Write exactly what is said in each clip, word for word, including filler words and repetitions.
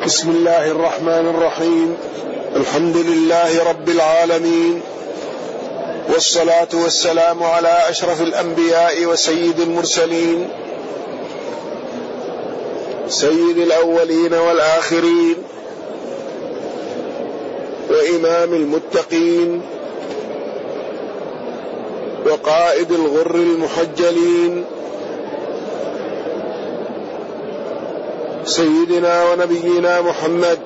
بسم الله الرحمن الرحيم. الحمد لله رب العالمين، والصلاة والسلام على أشرف الأنبياء وسيد المرسلين، سيد الأولين والآخرين، وإمام المتقين، وقائد الغر المحجلين، سيدنا ونبينا محمد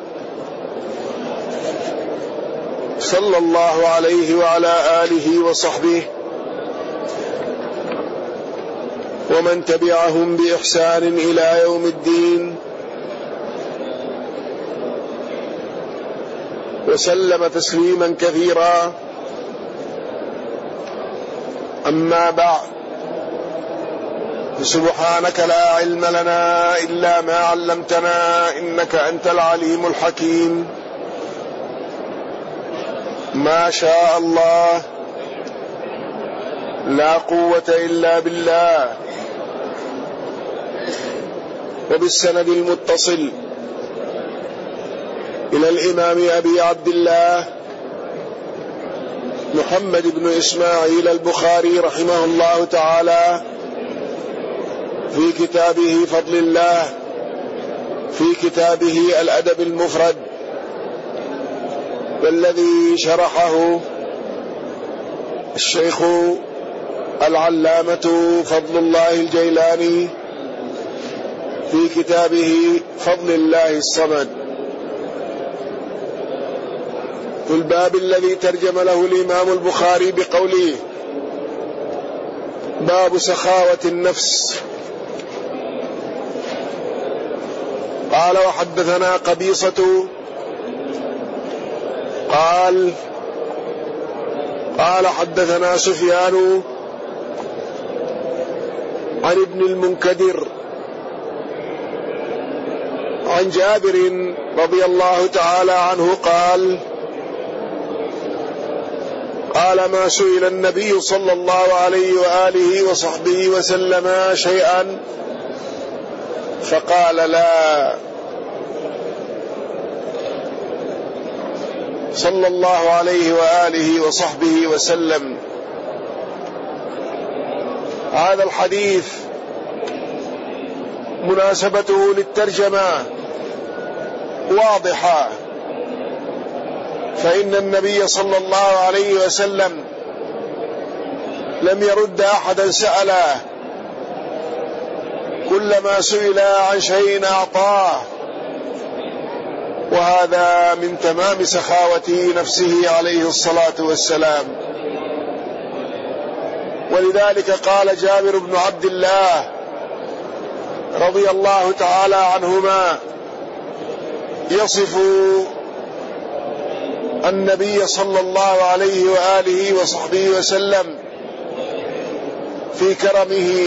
صلى الله عليه وعلى آله وصحبه ومن تبعهم بإحسان إلى يوم الدين، وسلم تسليما كثيرا. أما بعد، سبحانك لا علم لنا إلا ما علمتنا إنك أنت العليم الحكيم. ما شاء الله لا قوة إلا بالله. وبالسند المتصل إلى الإمام أبي عبد الله محمد بن إسماعيل البخاري رحمه الله تعالى في كتابه فضل الله، في كتابه الأدب المفرد، والذي شرحه الشيخ العلامة فضل الله الجيلاني في كتابه فضل الله الصمد، في الباب الذي ترجم له الإمام البخاري بقوله: باب سخاوة النفس. قال: وحدثنا قبيصة قال قال حدثنا سفيان عن ابن المنكدر عن جابر رضي الله تعالى عنه قال: قال: ما سئل النبي صلى الله عليه وآله وصحبه وسلم شيئا فقال لا، صلى الله عليه وآله وصحبه وسلم. هذا الحديث مناسبته للترجمة واضحة، فإن النبي صلى الله عليه وسلم لم يرد أحدا سأله، كلما سئل عن شيء أعطاه، وهذا من تمام سخاوة نفسه عليه الصلاة والسلام. ولذلك قال جابر بن عبد الله رضي الله تعالى عنهما يصف النبي صلى الله عليه وآله وصحبه وسلم في كرمه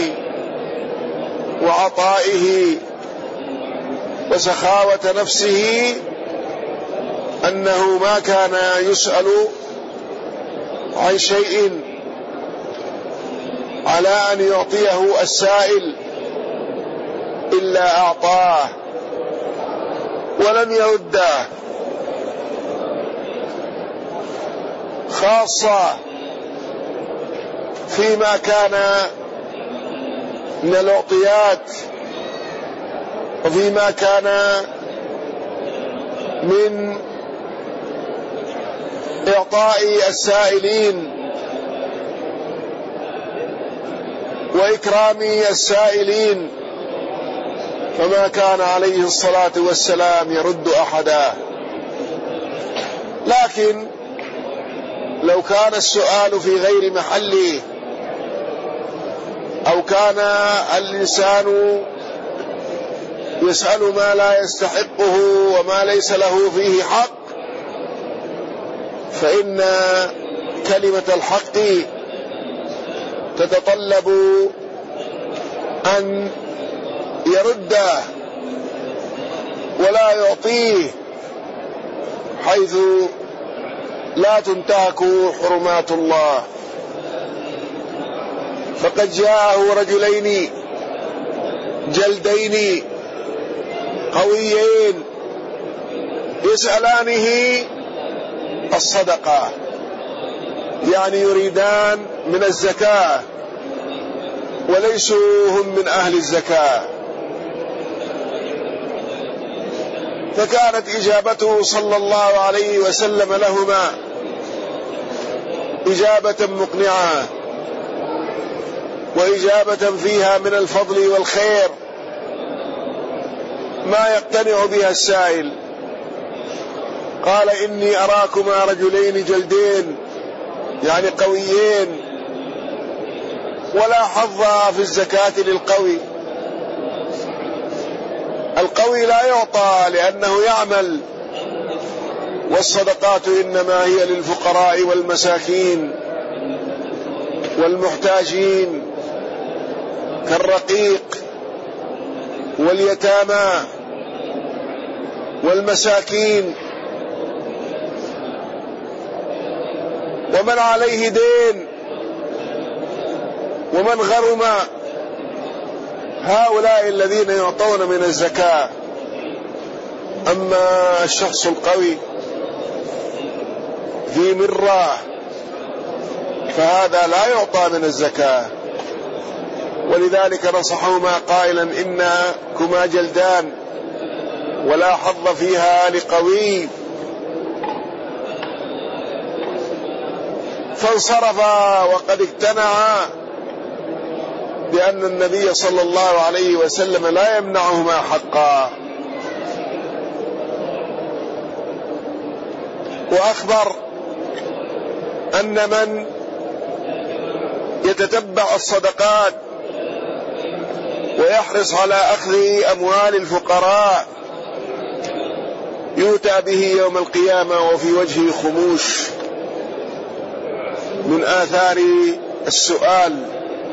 وعطائه وسخاوة نفسه، أنه ما كان يسأل عن شيء على أن يعطيه السائل إلا أعطاه ولم يرده، خاصة فيما كان من الأعطيات وفيما كان من إعطاء السائلين وإكرام السائلين، فما كان عليه الصلاة والسلام يرد أحدا. لكن لو كان السؤال في غير محله، أو كان الإنسان يسأل ما لا يستحقه وما ليس له فيه حق، فإن كلمة الحق تتطلب أن يرده ولا يعطيه، حيث لا تنتهك حرمات الله. فقد جاءه رجلين جلدين قويين يسألانه الصدقة، يعني يريدان من الزكاة وليسوا هم من أهل الزكاة. فكانت إجابته صلى الله عليه وسلم لهما إجابة مقنعة، وإجابة فيها من الفضل والخير ما يقتنع بها السائل. قال: إني أراكما رجلين جلدين، يعني قويين، ولا حظ في الزكاة للقوي. القوي لا يعطى لأنه يعمل، والصدقات إنما هي للفقراء والمساكين والمحتاجين كالرقيق واليتامى والمساكين ومن عليه دين ومن غرم، هؤلاء الذين يعطون من الزكاة. أما الشخص القوي ذي مرة فهذا لا يعطى من الزكاة، ولذلك نصحهما قائلا: إنكما جلدان ولا حظ فيها لقوي. فانصرفا وقد اقتنعا بأن النبي صلى الله عليه وسلم لا يمنعهما حقا. وأخبر أن من يتتبع الصدقات ويحرص على أخذ أموال الفقراء يؤتى به يوم القيامة وفي وجهه خموش من آثار السؤال.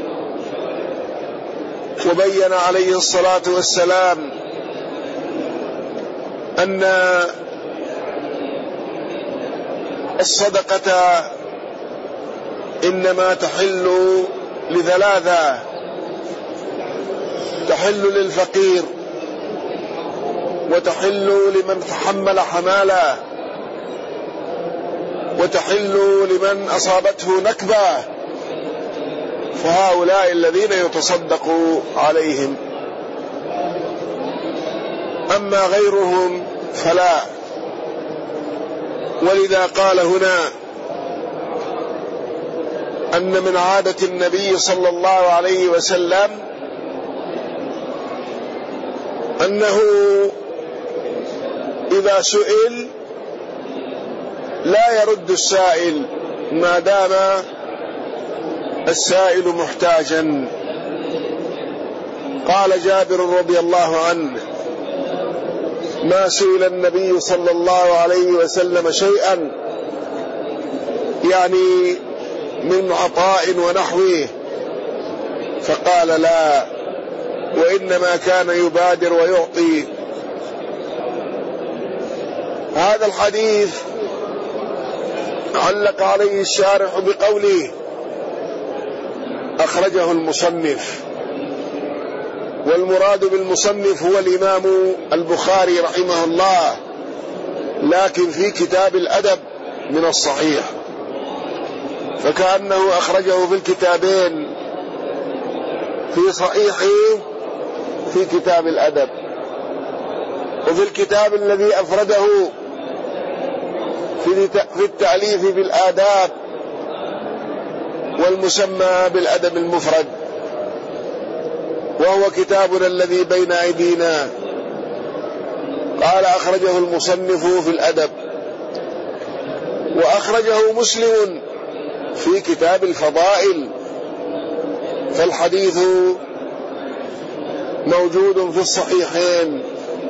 وبين عليه الصلاة والسلام أن الصدقة إنما تحل لثلاثة: تحل للفقير، وتحل لمن تحمل حماله، وتحل لمن أصابته نكبة، فهؤلاء الذين يتصدق عليهم. أما غيرهم فلا. ولذا قال هنا أن من عادة النبي صلى الله عليه وسلم أنه إذا سئل لا يرد السائل ما دام السائل محتاجا. قال جابر رضي الله عنه: ما سئل النبي صلى الله عليه وسلم شيئا، يعني من عطاء ونحوه، فقال لا، وإنما كان يبادر ويعطي. هذا الحديث علق عليه الشارح بقوله: أخرجه المصنف. والمراد بالمصنف هو الإمام البخاري رحمه الله، لكن في كتاب الأدب من الصحيح، فكأنه أخرجه في الكتابين، في صحيحه في كتاب الأدب، وفي الكتاب الذي أفرده في التأليف بالآداب والمسمى بالأدب المفرد، وهو كتابنا الذي بين أيدينا. قال: أخرجه المصنف في الأدب، وأخرجه مسلم في كتاب الفضائل، فالحديث موجود في الصحيحين.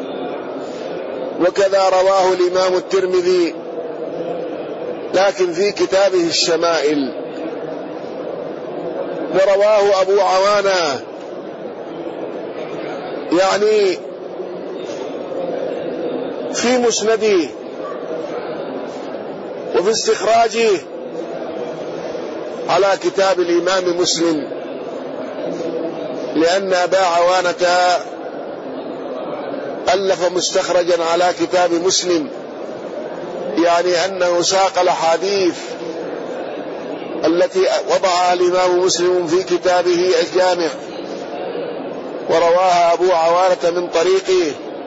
وكذا رواه الإمام الترمذي لكن في كتابه الشمائل، ورواه أبو عوانة يعني في مسنده وفي استخراجه على كتاب الإمام مسلم، لأن أبا عوانة ألف مستخرجا على كتاب مسلم يعني أنه ساق الأحاديث التي وضعها الإمام مسلم في كتابه الجامع ورواها أبو عوانة من طريقه،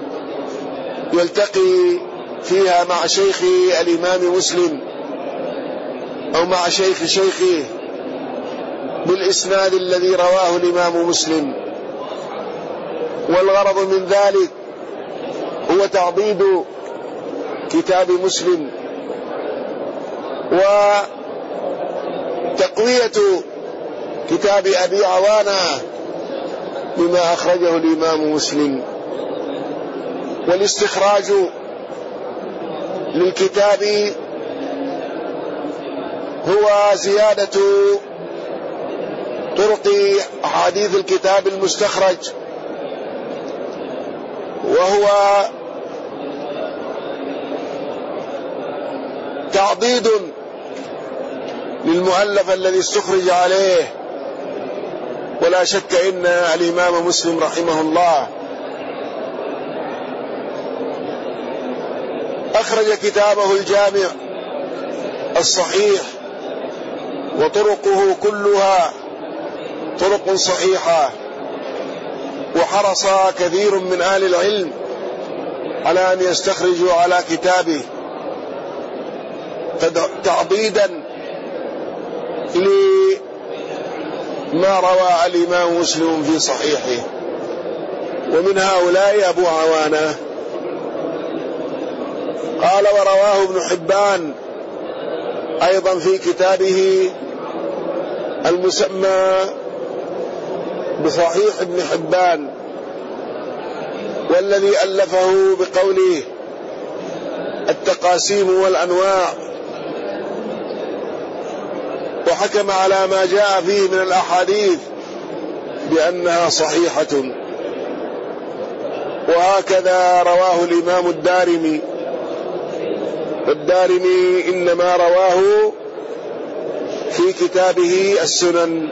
يلتقي فيها مع شيخ الإمام مسلم أو مع شيخ شيخه بالإسناد الذي رواه الإمام مسلم. والغرض من ذلك هو تعضيد كتاب مسلم وتقوية كتاب أبي عوانة بما أخرجه الإمام مسلم، والاستخراج للكتاب هو زيادة طرق أحاديث الكتاب المستخرج، وهو تعضيد للمؤلف الذي استخرج عليه. ولا شك إن الإمام مسلم رحمه الله أخرج كتابه الجامع الصحيح وطرقه كلها طرق صحيحة، وحرص كثير من أهل العلم على أن يستخرجوا على كتابه تعضيدا لما روى الإمام مسلم في صحيحه. ومن هؤلاء أبو عوانة. قال ورواه ابن حبان أيضا في كتابه المسمى بصحيح ابن حبان، والذي ألفه بقوله التقاسيم والأنواع، وحكم على ما جاء فيه من الأحاديث بأنها صحيحة. وهكذا رواه الإمام الدارمي، والدارمي إنما رواه في كتابه السنن.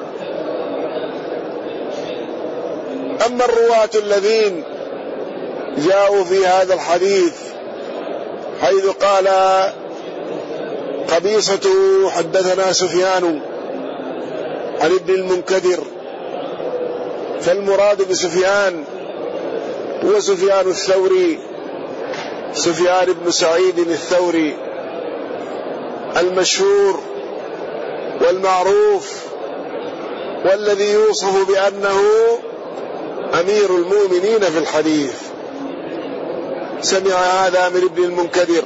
أما الرواة الذين جاءوا في هذا الحديث حيث قال قبيصة حدثنا سفيان عن ابن المنكدر، فالمراد بسفيان هو سفيان الثوري، سفيان بن سعيد الثوري المشهور والمعروف، والذي يوصف بأنه أمير المؤمنين في الحديث. سمع هذا من ابن المنكدر،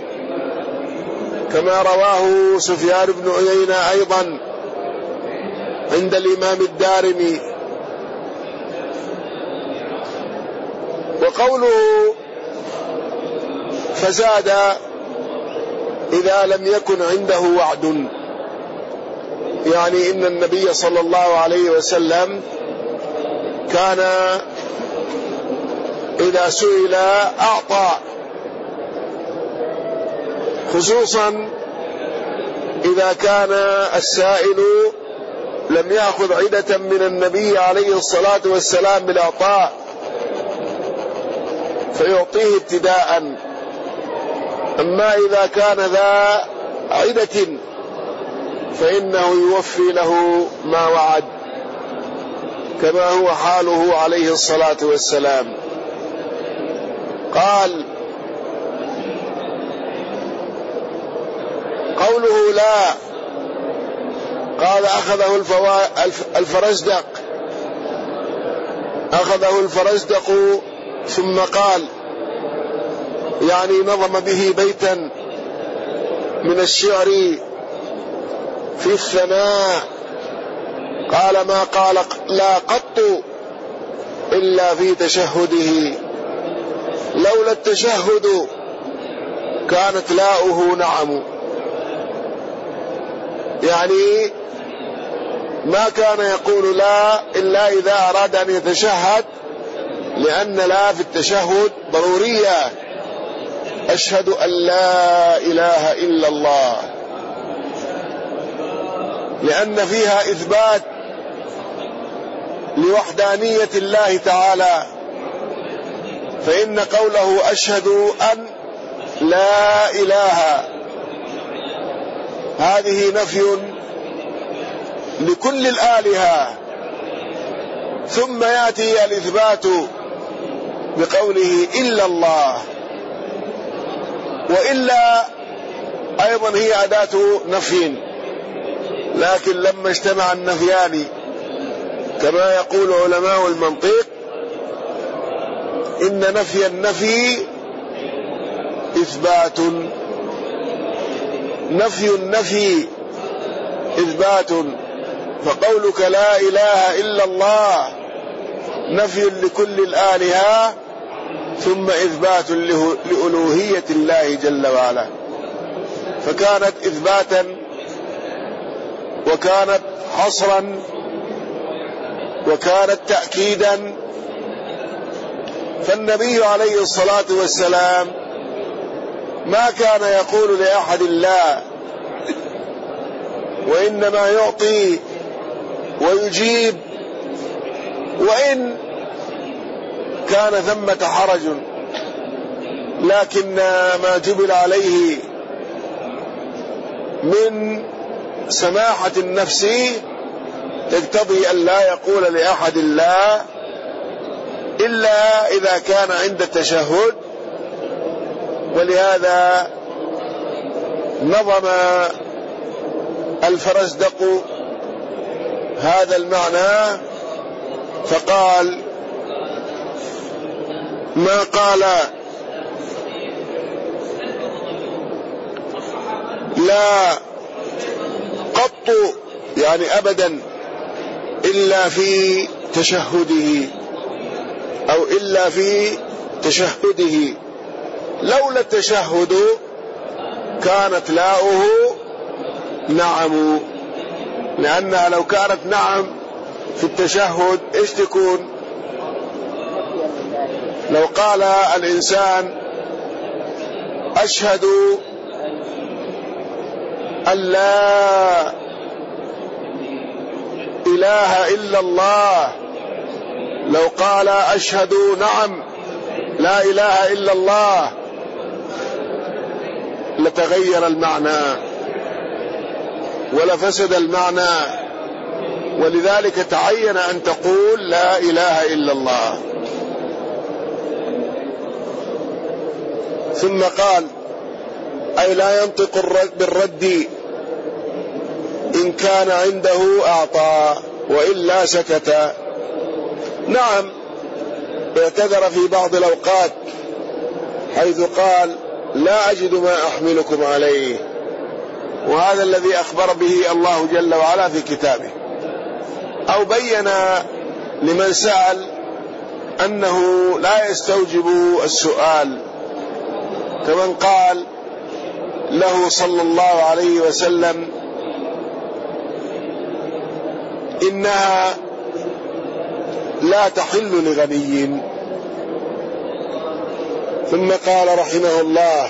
كما رواه سفيان بن عيينة أيضا عند الإمام الدارمي. وقوله فزاد إذا لم يكن عنده وعد، يعني إن النبي صلى الله عليه وسلم كان إذا سئل أعطى، خصوصا إذا كان السائل لم يأخذ عدة من النبي عليه الصلاة والسلام بالعطاء فيعطيه ابتداء. أما إذا كان ذا عدة فإنه يوفي له ما وعد، كما هو حاله عليه الصلاة والسلام. قال قوله لا، قال أخذه الفرزدق أخذه الفرزدق ثم قال، يعني نظم به بيتا من الشعر في الثناء. قال ما قال لا قط إلا في تشهده، لولا التشهد كانت لاؤه نعم. يعني ما كان يقول لا إلا إذا أراد أن يتشهد، لأن لا في التشهد ضرورية، أشهد أن لا إله إلا الله، لأن فيها إثبات لوحدانية الله تعالى. فإن قوله أشهد أن لا إله هذه نفي لكل الآلهة، ثم يأتي الإثبات بقوله إلا الله، وإلا أيضا هي أداة نفي، لكن لما اجتمع النفيان كما يقول علماء المنطق إن نفي النفي إثبات، نفي النفي إثبات، فقولك لا إله إلا الله نفي لكل الآلهة ثم إثبات لألوهية الله جل وعلا، فكانت إثباتا وكانت حصرا وكانت تأكيدا. فالنبي عليه الصلاة والسلام ما كان يقول لأحد لا، وإنما يعطي ويجيب، وإن كان ثمة حرج، لكن ما جبل عليه من سماحة النفس تقتضي أن لا يقول لأحد لا إلا إذا كان عند التشهد. ولهذا نظم الفرزدق هذا المعنى فقال: ما قال لا قط يعني أبدا إلا في تشهده أو إلا في تشهده، لولا التشهد كانت لاؤه نعم، لأنها لو كانت نعم في التشهد إيش تكون؟ لو قال الإنسان أشهد أن لا إله إلا الله، لو قال أشهد نعم لا إله إلا الله لتغير المعنى ولفسد المعنى، ولذلك تعين أن تقول لا إله إلا الله. ثم قال: أي لا ينطق بالرد إن كان عنده أعطى وإلا سكت. نعم اعتذر في بعض الأوقات حيث قال: لا أجد ما أحملكم عليه، وهذا الذي أخبر به الله جل وعلا في كتابه، أو بين لمن سأل أنه لا يستوجب السؤال، كمن قال له صلى الله عليه وسلم: إنها لا تحل لغني. ثم قال رحمه الله: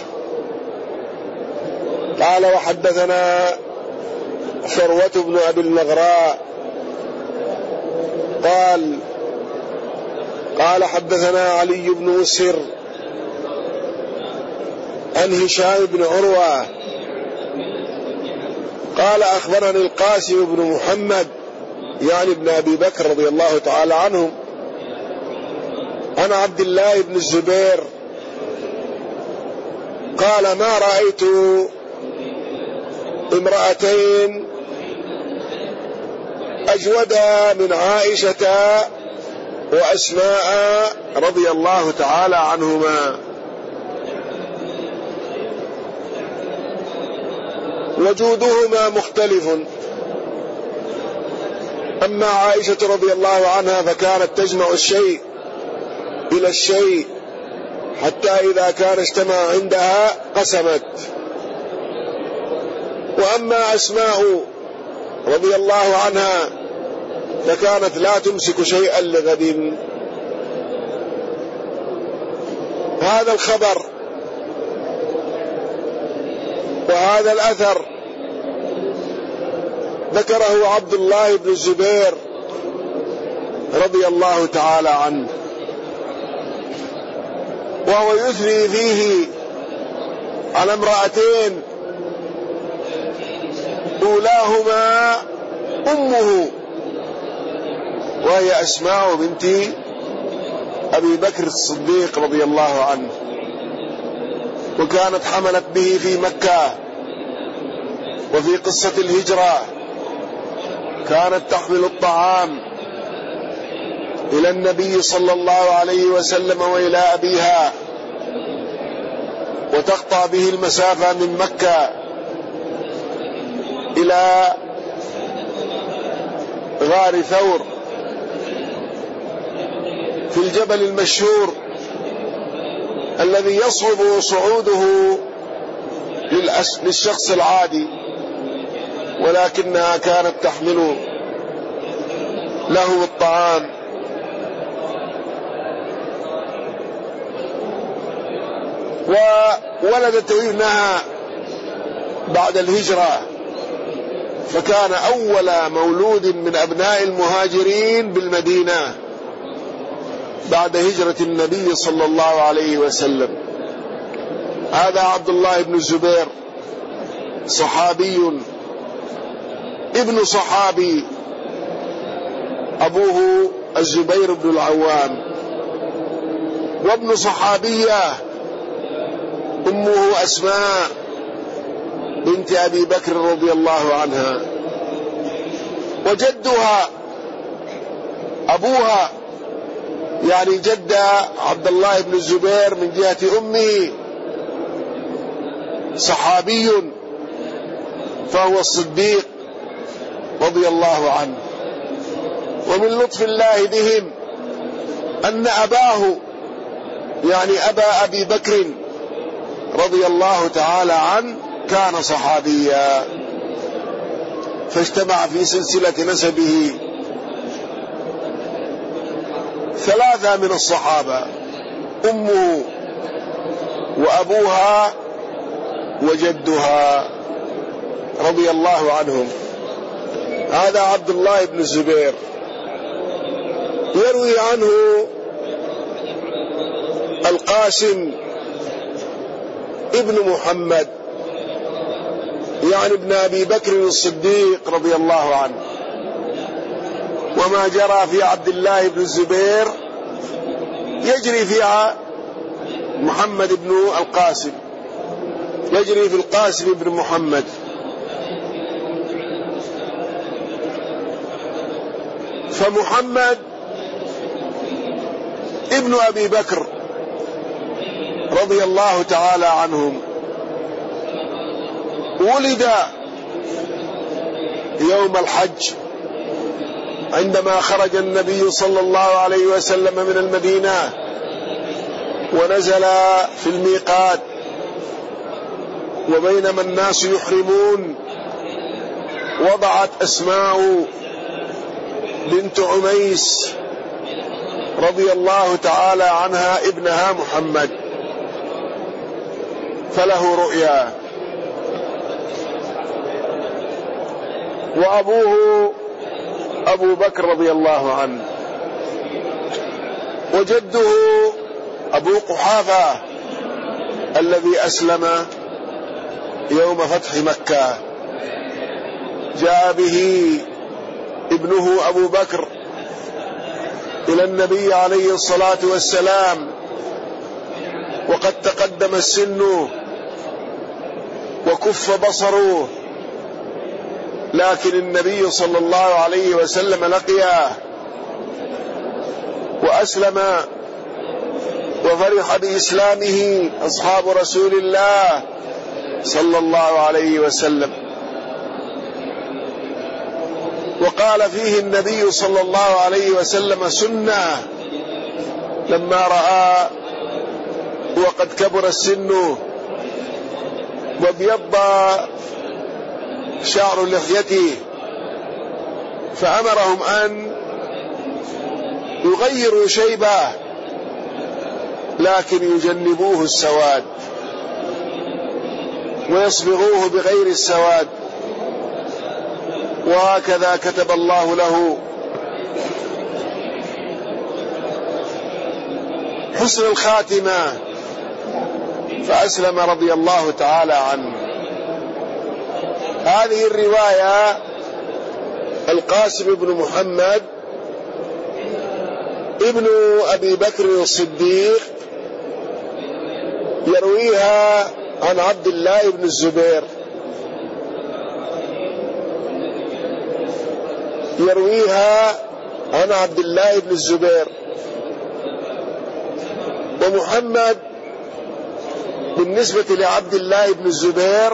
قال: وحدثنا ثروة بن أبي المغراء قال قال حدثنا علي بن مسهر عن هشام بن عروة قال: أخبرني القاسم بن محمد يعني ابن أبي بكر رضي الله تعالى عنهم عن عبد الله بن الزبير قال: ما رأيت امرأتين أجودا من عائشة وأسماء رضي الله تعالى عنهما، وجودهما مختلف. أما عائشة رضي الله عنها فكانت تجمع الشيء إلى الشيء حتى إذا كان اجتمع عندها قسمت. وأما أسماء رضي الله عنها فكانت لا تمسك شيئا لغد. هذا الخبر وهذا الأثر ذكره عبد الله بن الزبير رضي الله تعالى عنه، وهو يثني فيه على امرأتين، أولاهما أمه وهي أسماء بنت أبي بكر الصديق رضي الله عنه، وكانت حملت به في مكة. وفي قصة الهجرة كانت تحمل الطعام إلى النبي صلى الله عليه وسلم وإلى أبيها، وتقطع به المسافة من مكة إلى غار ثور في الجبل المشهور الذي يصعب صعوده للشخص العادي، ولكنها كانت تحمل له الطعام. وولدت ابنها بعد الهجرة، فكان أول مولود من أبناء المهاجرين بالمدينة بعد هجرة النبي صلى الله عليه وسلم. هذا عبد الله بن الزبير، صحابي ابن صحابي، أبوه الزبير بن العوام، وابن صحابية أمه أسماء بنت أبي بكر رضي الله عنها، وجدها أبوها يعني جد عبد الله بن الزبير من جهة أمه صحابي، فهو الصديق رضي الله عنه. ومن لطف الله بهم أن أباه يعني أبا أبي بكر رضي الله تعالى عنه كان صحابيا، فاجتمع في سلسلة نسبه ثلاثة من الصحابة: أمه وأبوها وجدها رضي الله عنهم. هذا عبد الله بن الزبير. يروي عنه القاسم ابن محمد يعني ابن أبي بكر الصديق رضي الله عنه. وما جرى في عبد الله بن الزبير يجري فيها محمد بن القاسم، يجري في القاسم بن محمد. فمحمد ابن أبي بكر رضي الله تعالى عنهم ولد يوم الحج عندما خرج النبي صلى الله عليه وسلم من المدينة ونزل في الميقات، وبينما الناس يحرمون وضعت أسماء بنت عميس رضي الله تعالى عنها ابنها محمد، فله رؤيا. وأبوه أبو بكر رضي الله عنه، وجده أبو قحافة الذي أسلم يوم فتح مكة. جاء به ابنه أبو بكر إلى النبي عليه الصلاة والسلام وقد تقدم السن وكف بصره، لكن النبي صلى الله عليه وسلم لقيه وأسلم وفرح بإسلامه أصحاب رسول الله صلى الله عليه وسلم. وقال فيه النبي صلى الله عليه وسلم سنة لما رأى وقد كبر السن وابيض شعر لحيته، فأمرهم أن يغيروا شيبه لكن يجنبوه السواد ويصبغوه بغير السواد، وهكذا كتب الله له حسن الخاتمة فأسلم رضي الله تعالى عنه. هذه الرواية القاسم بن محمد ابن أبي بكر الصديق يرويها عن عبد الله بن الزبير يرويها عن عبد الله بن الزبير ومحمد بالنسبة لعبد الله بن الزبير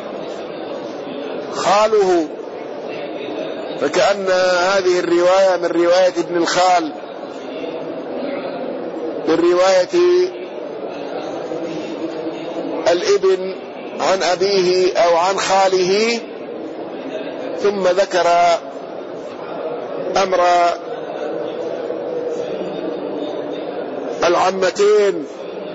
خاله، فكأن هذه الرواية من رواية ابن الخال، من رواية الابن عن أبيه أو عن خاله، ثم ذكر أمر العمتين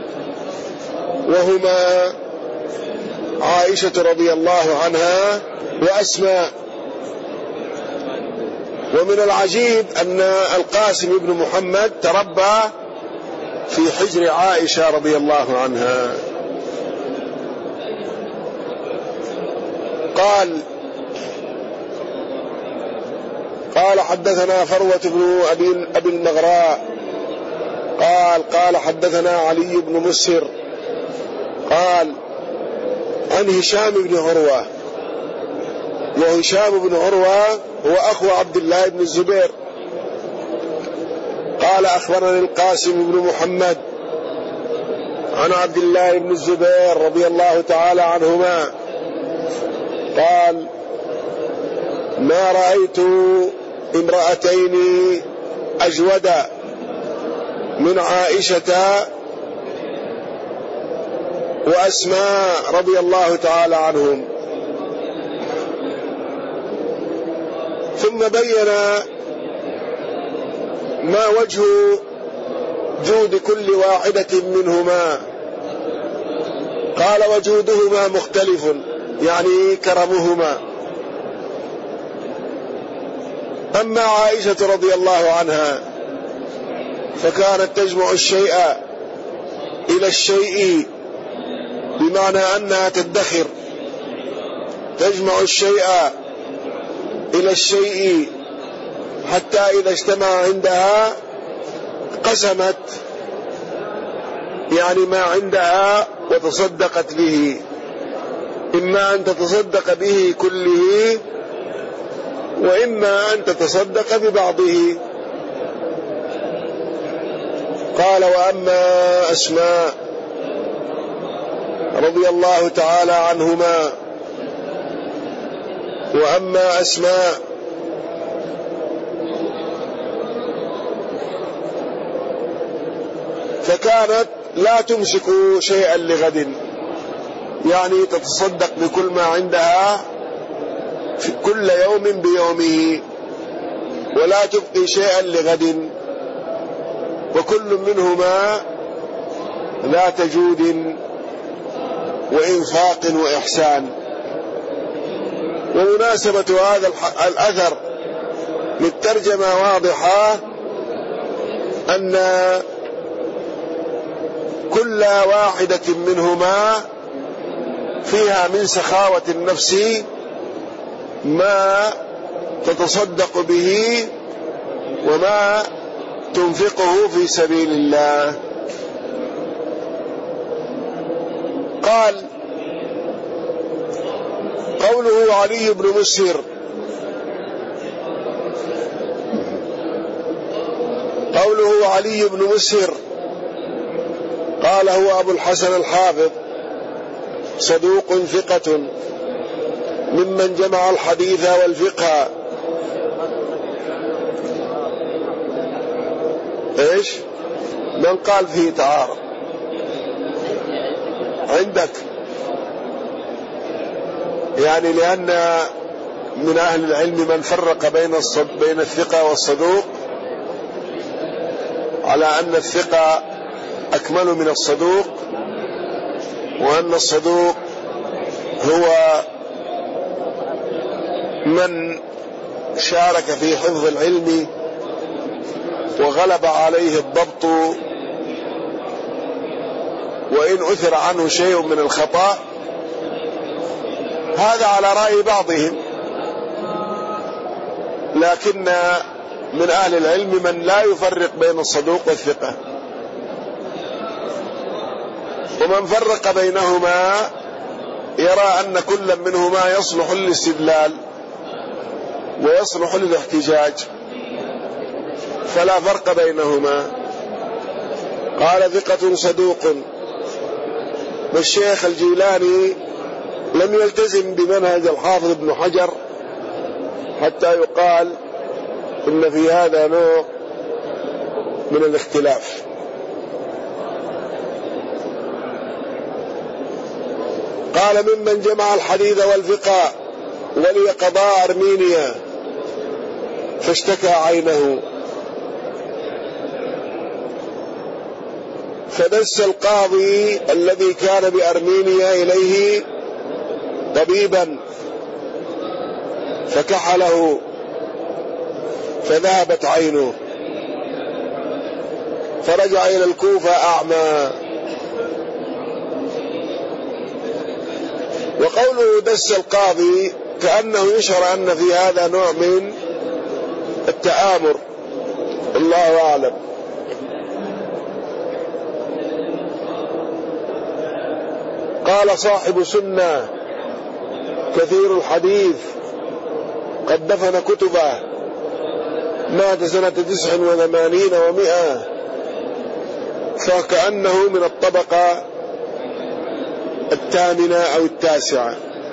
وهما عائشة رضي الله عنها وأسماء. ومن العجيب أن القاسم بن محمد تربى في حجر عائشة رضي الله عنها. قال قال حدثنا فروة بن أبي, أبي المغراء قال قال حدثنا علي بن مسر قال عن هشام بن عروة، وهشام بن عروة هو أخو عبد الله بن الزبير. قال أخبرني القاسم بن محمد عن عبد الله بن الزبير رضي الله تعالى عنهما قال ما رأيت امرأتين أجود من عائشة وأسماء رضي الله تعالى عنهم. ثم بين ما وجه جود كل واحدة منهما. قال وجودهما مختلف، يعني كرمهما. أما عائشة رضي الله عنها فكانت تجمع الشيء إلى الشيء، بمعنى أنها تدخر، تجمع الشيء إلى الشيء حتى إذا اجتمع عندها قسمت يعني ما عندها وتصدقت به، إما أن تتصدق به كله وإما أن تتصدق ببعضه. قال وأما أسماء رضي الله تعالى عنهما وأما أسماء فكانت لا تمسك شيئا لغد، يعني تتصدق بكل ما عندها في كل يوم بيومه، ولا تبقي شيئا لغد، وكل منهما ذات جود وإنفاق وإحسان. ومناسبة هذا الأثر للترجمة واضحة، أن كل واحدة منهما فيها من سخاوة النفس ما تتصدق به وما تنفقه في سبيل الله. قال قوله علي بن مسر، قوله علي بن مسر قال هو أبو الحسن الحافظ صدوق ثقة ممن جمع الحديث والفقه. ايش من قال فيه تعارض عندك؟ يعني لأن من أهل العلم من فرق بين بين الثقة والصدوق على أن الثقة أكمل من الصدوق، وأن الصدوق هو من شارك في حفظ العلم وغلب عليه الضبط وإن أثر عنه شيء من الخطأ. هذا على رأي بعضهم، لكن من أهل العلم من لا يفرق بين الصدوق والثقة، ومن فرق بينهما يرى أن كل منهما يصلح للاستدلال ويصلح للاحتجاج، فلا فرق بينهما. قال ثقة صدوق. والشيخ الجيلاني لم يلتزم بمنهج الحافظ ابن حجر حتى يقال إن في هذا نوع من الاختلاف. قال ممن جمع الحديث والفقه ولي قضاء أرمينيا فاشتكى عينه، فدس القاضي الذي كان بأرمينيا إليه طبيبا فكحله فذهبت عينه، فرجع إلى الكوفة أعمى. وقوله دس القاضي كأنه يشعر أن في هذا نوع من التآمر، الله أعلم. قال صاحب سنة كثير الحديث قد دفن كتبه، مات سنة تسع وثمانين ومئة، فكأنه من الطبقة الثامنة أو التاسعة.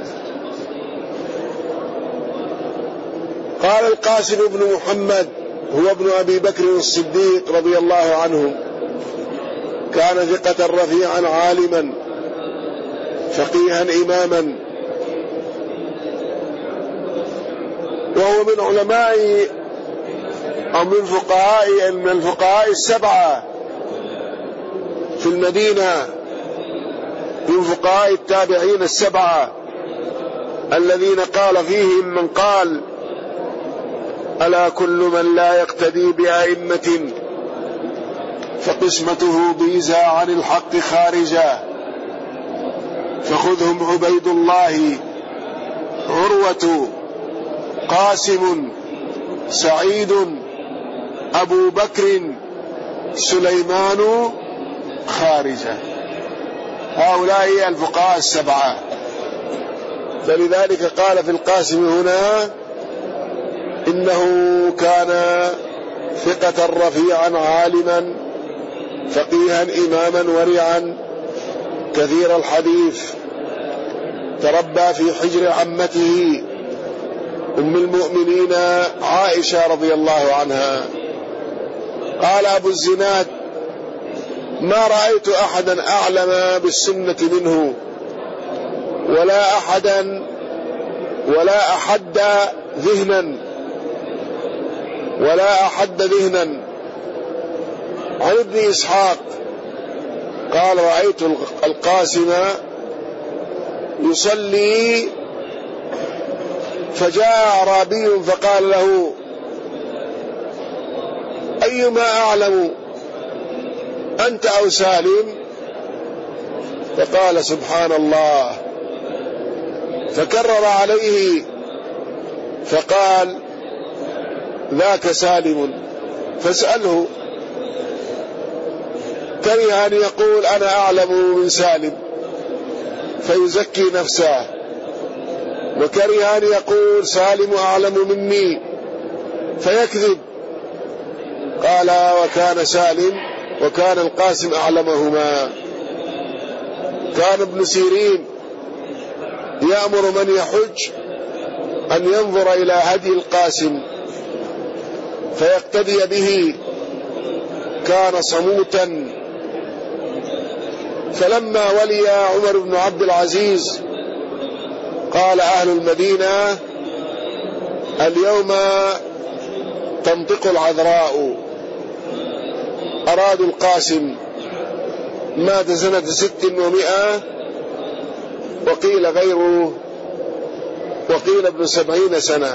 قال القاسم بن محمد هو ابن أبي بكر الصديق رضي الله عنه، كان ثقة رفيعا عالما فقيها إماما، وهو من علماء أو من فقهاء من الفقهاء السبعة في المدينة، من فقهاء التابعين السبعة الذين قال فيهم من قال: ألا كل من لا يقتدي بأئمة فقسمته ضيزى عن الحق خارجا، فخذهم عبيد الله عروة قاسم سعيد أبو بكر سليمان خارجة. هؤلاء الفقهاء السبعة. فلذلك قال في القاسم هنا إنه كان ثقة رفيعا عالما فقيها إماما ورعا كثير الحديث، تربى في حجر عمته أم المؤمنين عائشة رضي الله عنها. قال أبو الزناد: ما رأيت أحدا أعلم بالسنة منه، ولا أحدا ولا أحد ذهنا ولا أحد ذهنا عن ابن إسحاق. قال: رأيت القاسم يصلي فجاء أعرابي فقال له: أيما أعلم أنت أو سالم؟ فقال: سبحان الله. فكرر عليه فقال: ذاك سالم فاسأله. كره أن يقول أنا أعلم من سالم فيزكي نفسه، وكره أن يقول سالم أعلم مني فيكذب. قال: وكان سالم وكان القاسم أعلمهما. كان ابن سيرين يأمر من يحج أن ينظر إلى هدي القاسم فيقتدي به، كان صموتا. فلما ولي عمر بن عبد العزيز قال أهل المدينة: اليوم تنطق العذراء. أرادوا القاسم، مات سنة ست ومئة، وقيل غيره، وقيل ابن سبعين سنة.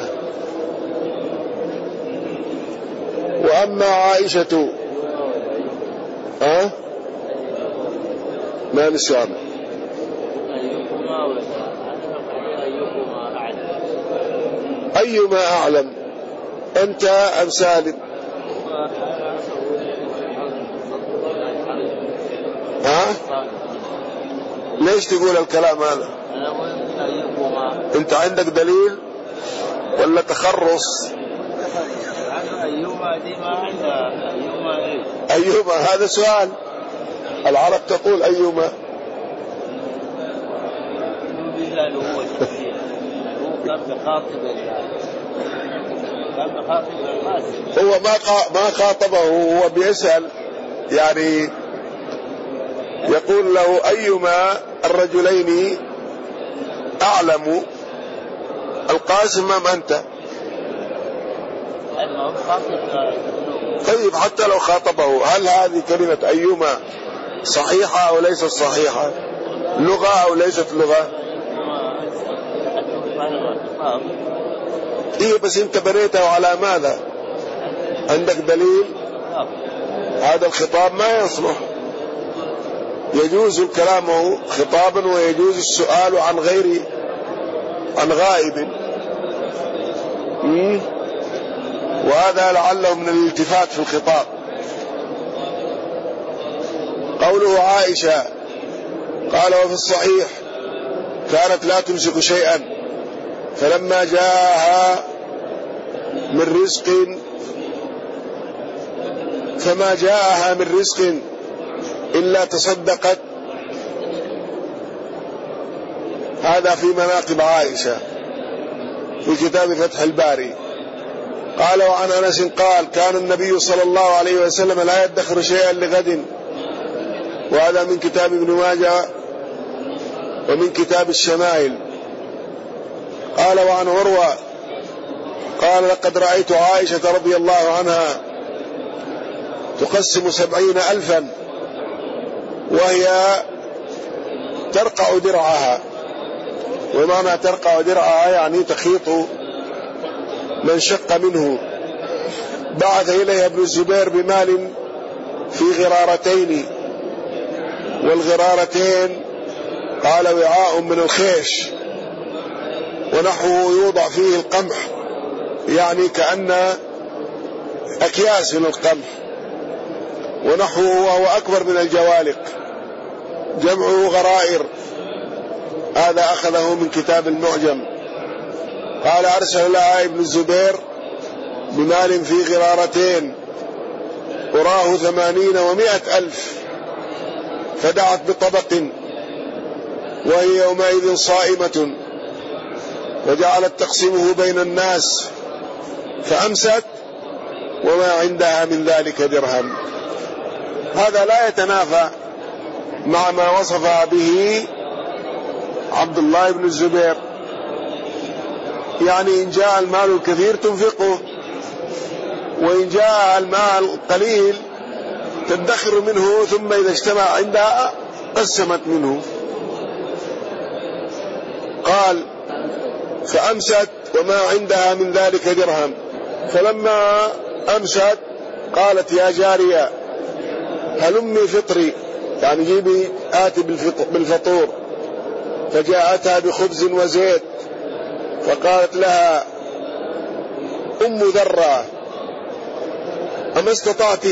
وأما عائشة أه؟ ما نسيان. أيما أعلم أنت أم سالم؟ ها؟ ليش تقول الكلام هذا؟ أنت عندك دليل ولا تخرص؟ أيما دي ما عندها أيما إيه؟ أيما هذا سؤال. العرب تقول أيما. هو ما ما خاطبه، هو بيسأل يعني يقول له أيما الرجلين أعلم، القاسم أم أنت؟ طيب حتى لو خاطبه هل هذه كلمة أيما صحيحة أو ليست صحيحة؟ لغة أو ليست لغة؟ إيه بس أنت بنيته على ماذا؟ عندك دليل؟ هذا الخطاب ما يصلح. يجوز الكلام خطابا ويجوز السؤال عن غير عن غائب. مم؟ وهذا لعله من الالتفات في الخطاب. قوله عائشة قال وفي الصحيح كانت لا تمسك شيئا فلما جاءها من رزق فما جاءها من رزق إلا تصدقت. هذا في مناقب عائشة في كتاب فتح الباري. قال وعن أنس قال كان النبي صلى الله عليه وسلم لا يدخر شيئا لغد. وهذا من كتاب ابن ماجه ومن كتاب الشمائل. قال وعن عروة قال لقد رأيت عائشة رضي الله عنها تقسم سبعين ألفا وهي ترقع درعها. ومعنى ترقع درعها يعني تخيط من شق منه. بعث إليها ابن الزبير بمال في غرارتين، والغرارتين قال وعاء من الخيش ونحوه يوضع فيه القمح، يعني كأن أكياس من القمح، ونحوه وهو أكبر من الجوالق جمعه غرائر. هذا أخذه من كتاب المعجم. قال أرسل لها ابن الزبير بمال في غرارتين أراه ثمانين ومائة ألف، فدعت بطبق وهي يومئذ صائمة وجعلت تقسمه بين الناس فأمست وما عندها من ذلك درهم. هذا لا يتنافى مع ما وصف به عبد الله بن الزبير، يعني إن جاء المال الكثير تنفقه، وإن جاء المال القليل تدخر منه، ثم إذا اجتمع عندها قسمت منه. قال فأمست وما عندها من ذلك درهم. فلما أمست قالت يا جارية هلمي فطري، يعني جيبي آتي بالفطور. فجاءتها بخبز وزيت، فقالت لها أم ذرة أما استطعت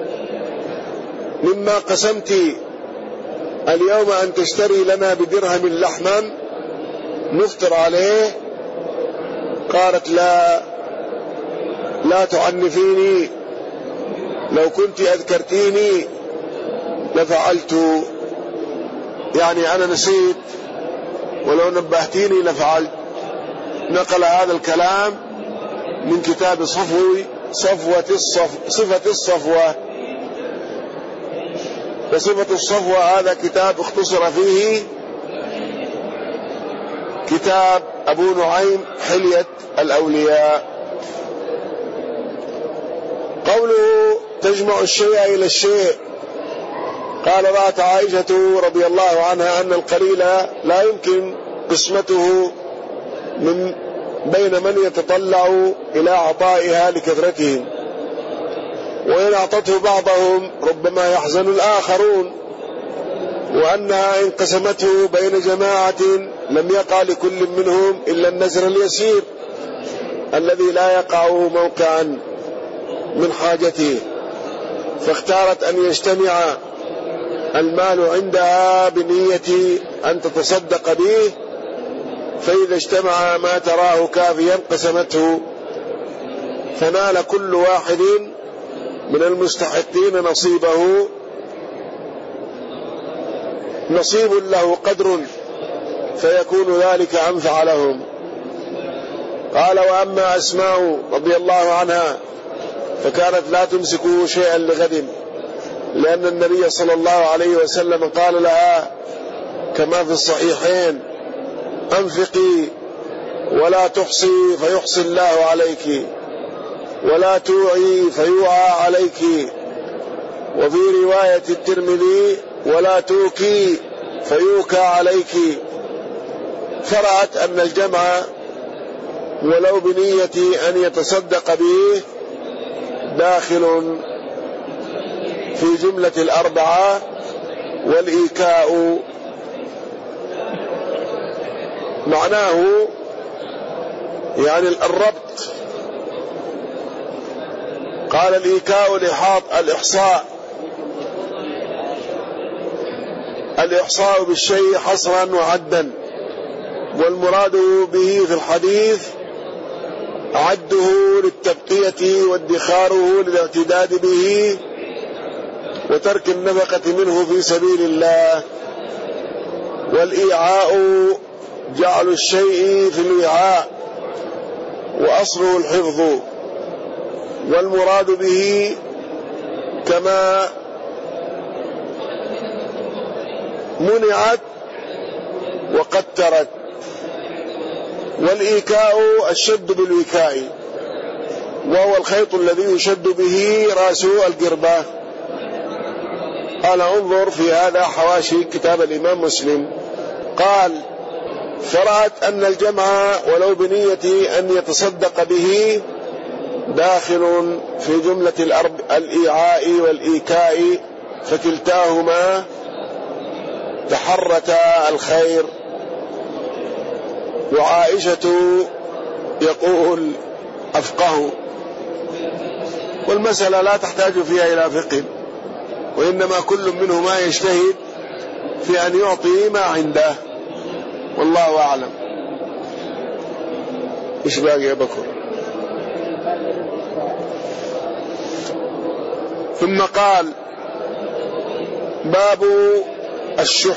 مما قسمت اليوم أن تشتري لنا بدرهم لحما نفطر عليه؟ قالت لا لا تعنفيني، لو كنت أذكرتيني لفعلت، يعني أنا نسيت ولو نبهتيني لفعلت. نقل هذا الكلام من كتاب صفوي صفوة الصف صفة الصفوة. وصفة الصفوة هذا كتاب اختصر فيه كتاب أبو نعيم حلية الأولياء. قوله تجمع الشيء إلى الشيء. قال رأت عائشة رضي الله عنها أن القليل لا يمكن قسمته من بين من يتطلع إلى عطائها لكثرتهم، وإن أعطته بعضهم ربما يحزن الآخرون. وأنها إن قسمته بين جماعة لم يقع لكل منهم إلا النزر اليسير الذي لا يقع موقعا من حاجته، فاختارت أن يجتمع المال عندها بنية أن تتصدق به، فإذا اجتمع ما تراه كافيا قسمته، فنال كل واحد من المستحقين نصيبه، نصيب له قدر، فيكون ذلك أنفع لهم. قال: وأما أسماء رضي الله عنها فكانت لا تمسك شيئا لغد، لأن النبي صلى الله عليه وسلم قال لها كما في الصحيحين: أنفقي ولا تحصي فيحصي الله عليك، ولا توعي فيوعى عليك، وفي رواية الترمذي: ولا توكي فيوكى عليك. فرأت أن الجمع ولو بنية أن يتصدق به داخل في جملة الأربعة، والإيكاء معناه يعني الربط. قال: الإيكاء الإحصاء الإحصاء بالشيء حصرا وعدا، والمراد به في الحديث عده للتبقية وادخاره للاعتداد به وترك النفقة منه في سبيل الله. والإيعاء جعل الشيء في الوعاء وأصله الحفظ، والمراد به كما منعت وقترت. والإيكاء الشد بالوكاء، وهو الخيط الذي يشد به رأس القربة. قال: انظر في هذا حواشي كتاب الإمام مسلم. قال: فرأت أن الجمع ولو بنية أن يتصدق به داخل في جملة الأرب الإيعاء والإيكاء، فكلتاهما تحرتا الخير. وعائشة يقول: أفقه. والمسألة لا تحتاج فيها إلى فقه، وإنما كل منهما يجتهد في أن يعطي ما عنده، والله أعلم. إيش باقي يا بكر؟ ثم قال: باب الشح.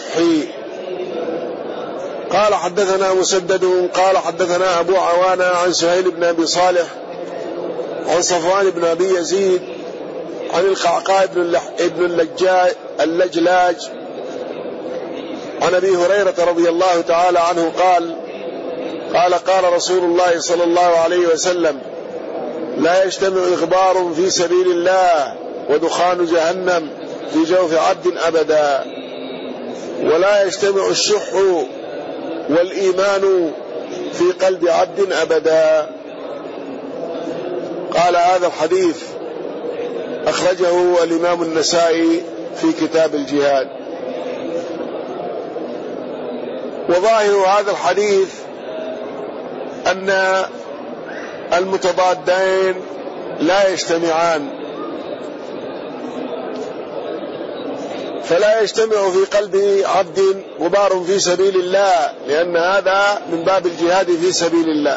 قال: حدثنا مسدد قال حدثنا أبو عوانة عن سهيل بن أبي صالح عن صفوان بن أبي يزيد عن القعقاع بن اللجلاج عن أبي هريرة رضي الله تعالى عنه قال: قال قال رسول الله صلى الله عليه وسلم: لا يجتمع إخبار في سبيل الله ودخان جهنم في جوف عبد أبدا، ولا يجتمع الشح والإيمان في قلب عبد أبدا. قال: هذا الحديث أخرجه الإمام النسائي في كتاب الجهاد. وظاهر هذا الحديث أن المتضادين لا يجتمعان، فلا يجتمع في قلب عبد غبار في سبيل الله، لأن هذا من باب الجهاد في سبيل الله،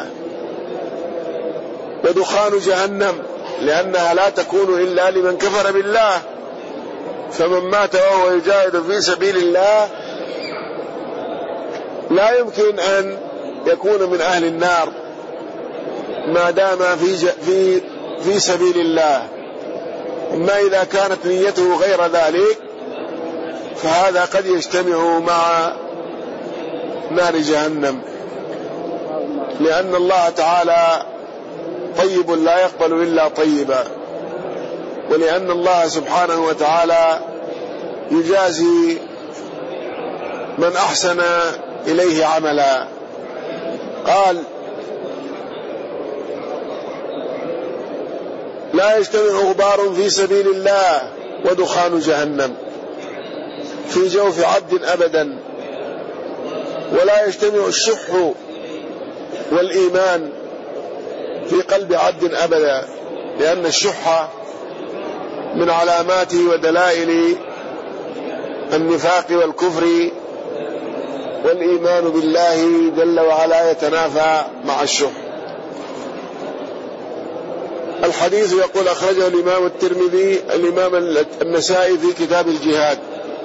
ودخان جهنم لأنها لا تكون إلا لمن كفر بالله، فمن مات وهو يجاهد في سبيل الله لا يمكن أن يكون من أهل النار ما دام في في في سبيل الله. أما إذا كانت نيته غير ذلك فهذا قد يجتمع مع نار جهنم، لأن الله تعالى طيب لا يقبل إلا طيبا، ولأن الله سبحانه وتعالى يجازي من أحسن إليه عملا. قال: لا يجتمع غبار في سبيل الله ودخان جهنم. في جوف عبد أبدا، ولا يجتمع الشح والإيمان في قلب عبد أبدا، لأن الشح من علامات ودلائل النفاق والكفر، والإيمان بالله جل وعلا يتنافى مع الشح. الحديث يقول أخرجه الإمام الترمذي الإمام النسائي في كتاب الجهاد.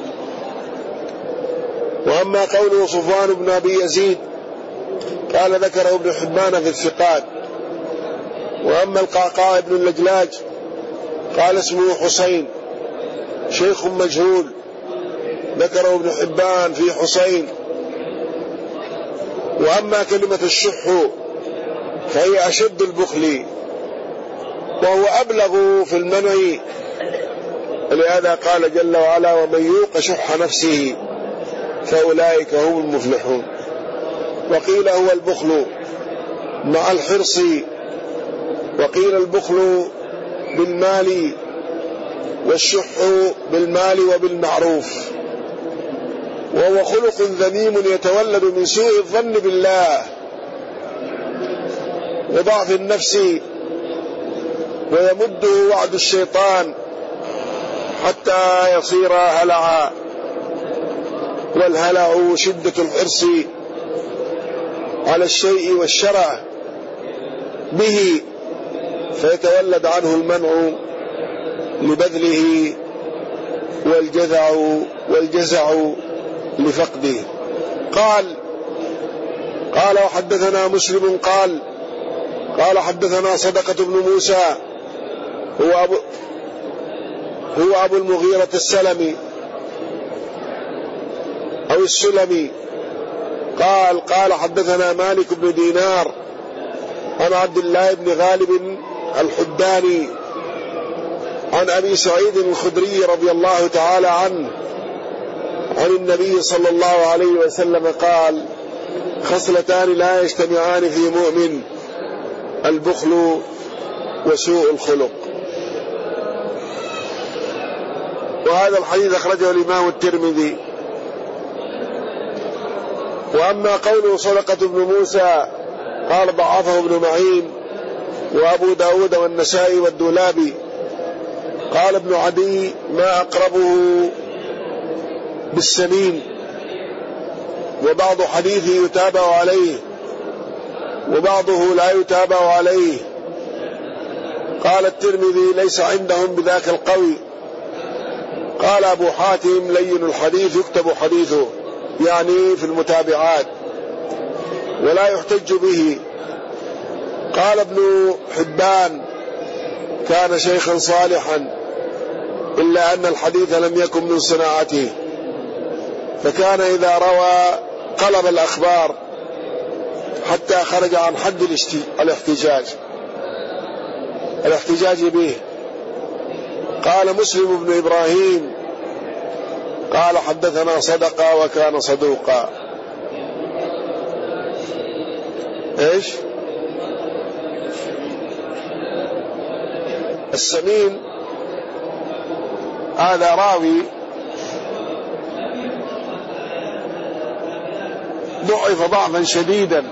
وأما قوله صفوان بن أبي يزيد قال ذكره ابن حبان في الثقات. وأما القعقاع بن اللجلاج قال اسمه حسين شيخ مجهول، ذكره ابن حبان في حسين. وأما كلمة الشح فهي أشد البخل، وهو أبلغ في المنع، ولهذا قال جل وعلا ومن يوق شح نفسه فأولئك هم المفلحون. وقيل هو البخل مع الحرص، وقيل البخل بالمال، والشح بالمال وبالمعروف، وهو خلق ذميم يتولد من سوء الظن بالله وضعف النفس، ويمده وعد الشيطان حتى يصير هلعا، والهلع شدة الحرص على الشيء والشرع به، فيتولد عنه المنع لبذله والجزع والجزع لفقده. قال قال وحدثنا مسلم قال قال حدثنا صدقة بن موسى هو أبو, هو أبو المغيرة السلمي أو السلمي قال قال حدثنا مالك بن دينار عن عبد الله بن غالب الحداني عن أبي سعيد الخدري رضي الله تعالى عنه عن النبي صلى الله عليه وسلم قال خصلتان لا يجتمعان في مؤمن البخل وسوء الخلق. وهذا الحديث أخرجه الإمام الترمذي. وأما قوله صدقة بن موسى قال ضعفه ابن معين وأبو داود والنسائي والدولابي. قال ابن عدي ما أقربه بالسمين، وبعض حديثه يتابع عليه وبعضه لا يتابع عليه. قال الترمذي ليس عندهم بذاك القوي. قال أبو حاتم لين الحديث يكتب حديثه، يعني في المتابعات، ولا يحتج به. قال ابن حبان كان شيخا صالحا، إلا أن الحديث لم يكن من صناعته، فكان إذا روى قلب الأخبار حتى خرج عن حد الاحتجاج الاحتجاج به. قال مسلم بن إبراهيم قال حدثنا صدقة وكان صدوقا. ايش السمين؟ هذا راوي ضعف ضعفا شديدا،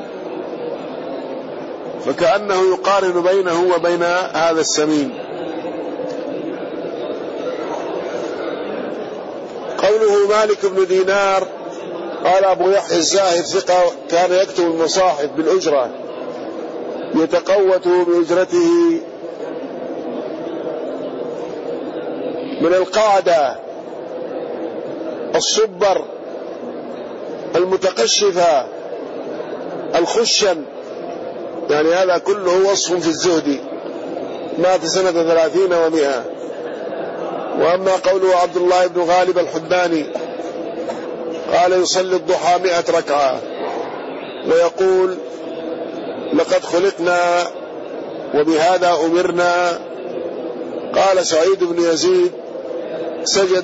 فكأنه يقارن بينه وبين هذا السمين. قوله مالك بن دينار قال أبو يحيى الزاهد ثقة كان يكتب المصاحف بالأجرة يتقوت بأجرته. من القاعدة الصبر المتقشفة الخشن، يعني هذا كله وصف في الزهد. مات سنة ثلاثين ومئة. وأما قوله عبد الله بن غالب الحداني قال يصلي الضحى مئة ركعة ويقول لقد خلقنا وبهذا أمرنا. قال سعيد بن يزيد سجد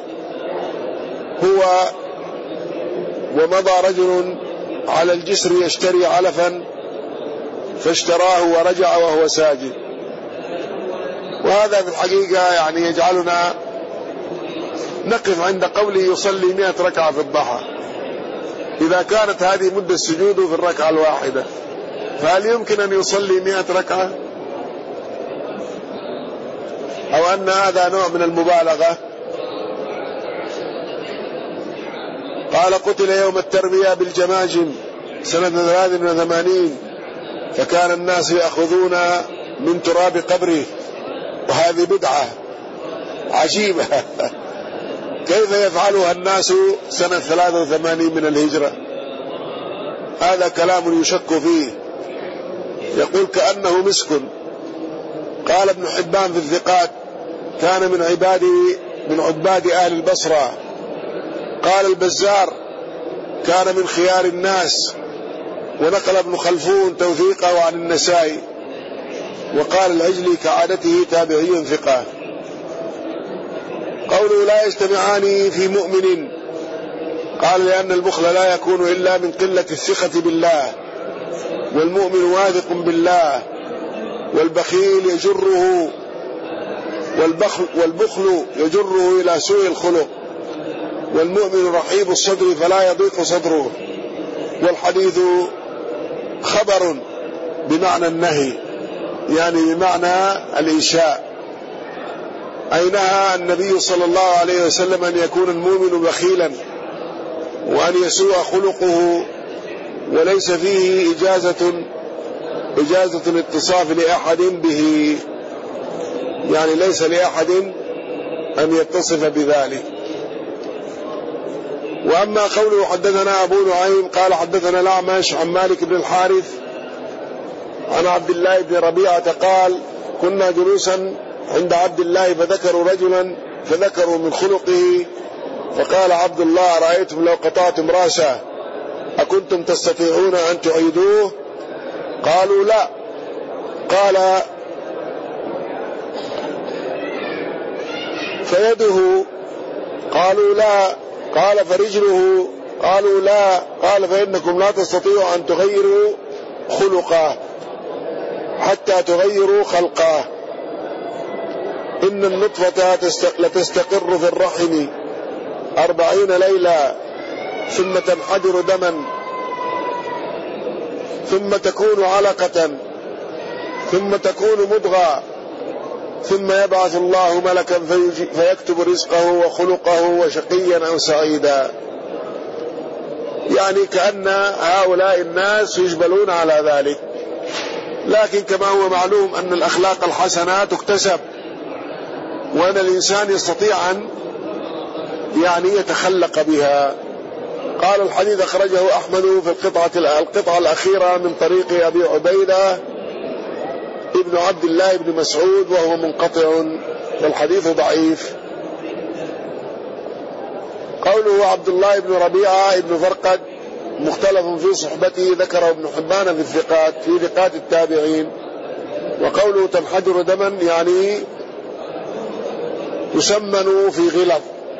هو ومضى رجل على الجسر يشتري علفا فاشتراه ورجع وهو ساجد. وهذا في الحقيقة يعني يجعلنا نقف عند قوله يصلي مئة ركعة في الضحى. إذا كانت هذه مدة السجود في الركعة الواحدة، فهل يمكن أن يصلي مئة ركعة؟ أو أن هذا نوع من المبالغة؟ قال قتل يوم التربية بالجماجم سنة ثلاث وثمانين، فكان الناس يأخذون من تراب قبره، وهذه بدعة عجيبة. كيف يفعلها الناس سنة ثلاث وثمانين من الهجرة؟ هذا كلام يشك فيه. يقول كأنه مسك. قال ابن حبان في الثقات كان من عباده من عباد أهل البصرة. قال البزار كان من خيار الناس، ونقل ابن خلفون توثيقه عن النسائي. وقال العجلي كعادته تابعي ثقة. قوله لا يجتمعان في مؤمن، قال لأن البخل لا يكون إلا من قلة الثقة بالله، والمؤمن واثق بالله، والبخيل يجره والبخل, والبخل يجره إلى سوء الخلق، والمؤمن رحيب الصدر فلا يضيق صدره. والحديث خبر بمعنى النهي، يعني بمعنى الإنشاء. أي نهى النبي صلى الله عليه وسلم أن يكون المؤمن بخيلا وأن يسوء خلقه، وليس فيه إجازة إجازة الاتصاف لأحد به، يعني ليس لأحد أن يتصف بذلك. وأما قوله حدثنا أبو نعيم قال حدثنا الأعمش عن مالك بن الحارث عن عبد الله بن ربيعة قال كنا جلوسا عند عبد الله فذكروا رجلا فذكروا من خلقه، فقال عبد الله رأيتم لو قطعتم رأسه أكنتم تستطيعون أن تعيدوه؟ قالوا لا. قال فيده؟ قالوا لا. قال فرجله؟ قالوا لا. قال فإنكم لا تستطيعوا أن تغيروا خلقه حتى تغيروا خلقه. إن النطفة لتستقر في الرحم أربعين ليلة ثم تنحدر دما ثم تكون علقة ثم تكون مضغة ثم يبعث الله ملكا فيكتب رزقه وخلقه وشقيا أو سعيدا. يعني كأن هؤلاء الناس يجبلون على ذلك. لكن كما هو معلوم أن الأخلاق الحسنة تكتسب، وأن الإنسان يستطيع أن يعني يتخلق بها. قال الحديث أخرجه أحمد في القطعة, القطعة الأخيرة من طريق أبي عبيدة ابن عبد الله بن مسعود وهو منقطع والحديث ضعيف. قوله عبد الله بن ربيعة ابن فرقد مختلف في صحبته، ذكره ابن حبان في الثقات في ثقات التابعين. وقوله تنحدر دما يعني تسمن في غلظ،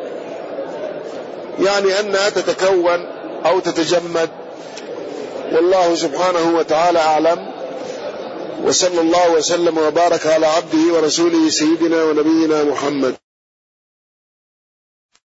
يعني أنها تتكون أو تتجمد. والله سبحانه وتعالى أعلم، وصلى الله وسلم وبارك على عبده ورسوله سيدنا ونبينا محمد.